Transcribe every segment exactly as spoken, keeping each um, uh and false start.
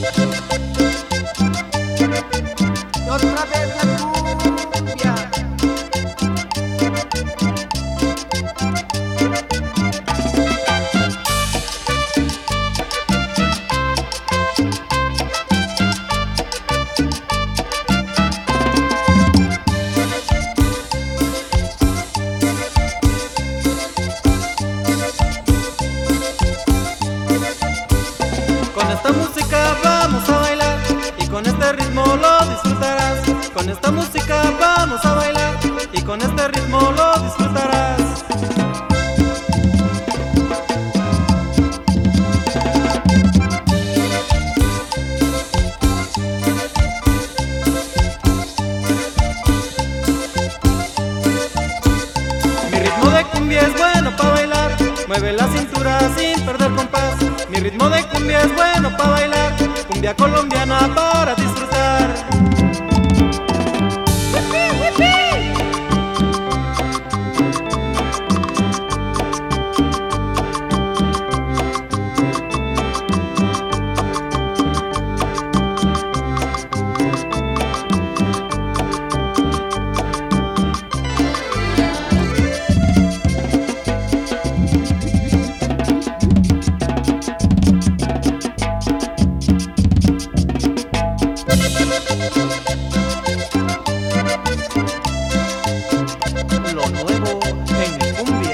Y otra vez la cumbia. Con esta música vamos a bailar y con este ritmo lo disfrutarás. Con esta música vamos a bailar y con este ritmo lo disfrutarás. Mi ritmo de cumbia es bueno para bailar, mueve la cintura sin perder compás. Mi ritmo de cumbia es bueno para bailar, cumbia colombiana para disfrutar. ¡Wipi, wipi! Lo nuevo en cumbia.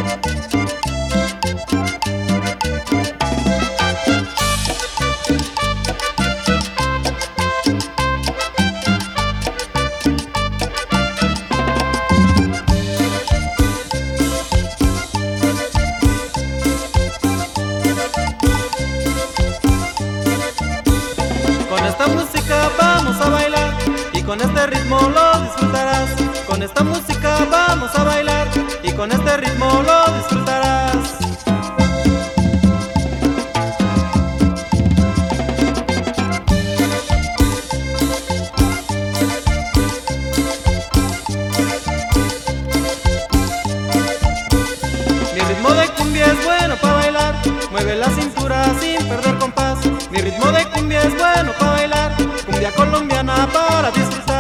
Con esta música vamos a bailar y con este ritmo lo disfrutarás. Con esta música vamos a bailar y con este ritmo lo disfrutarás. Mi ritmo de cumbia es bueno para bailar, mueve la cintura sin perder compás. Mi ritmo de cumbia es bueno para bailar, cumbia colombiana para disfrutar.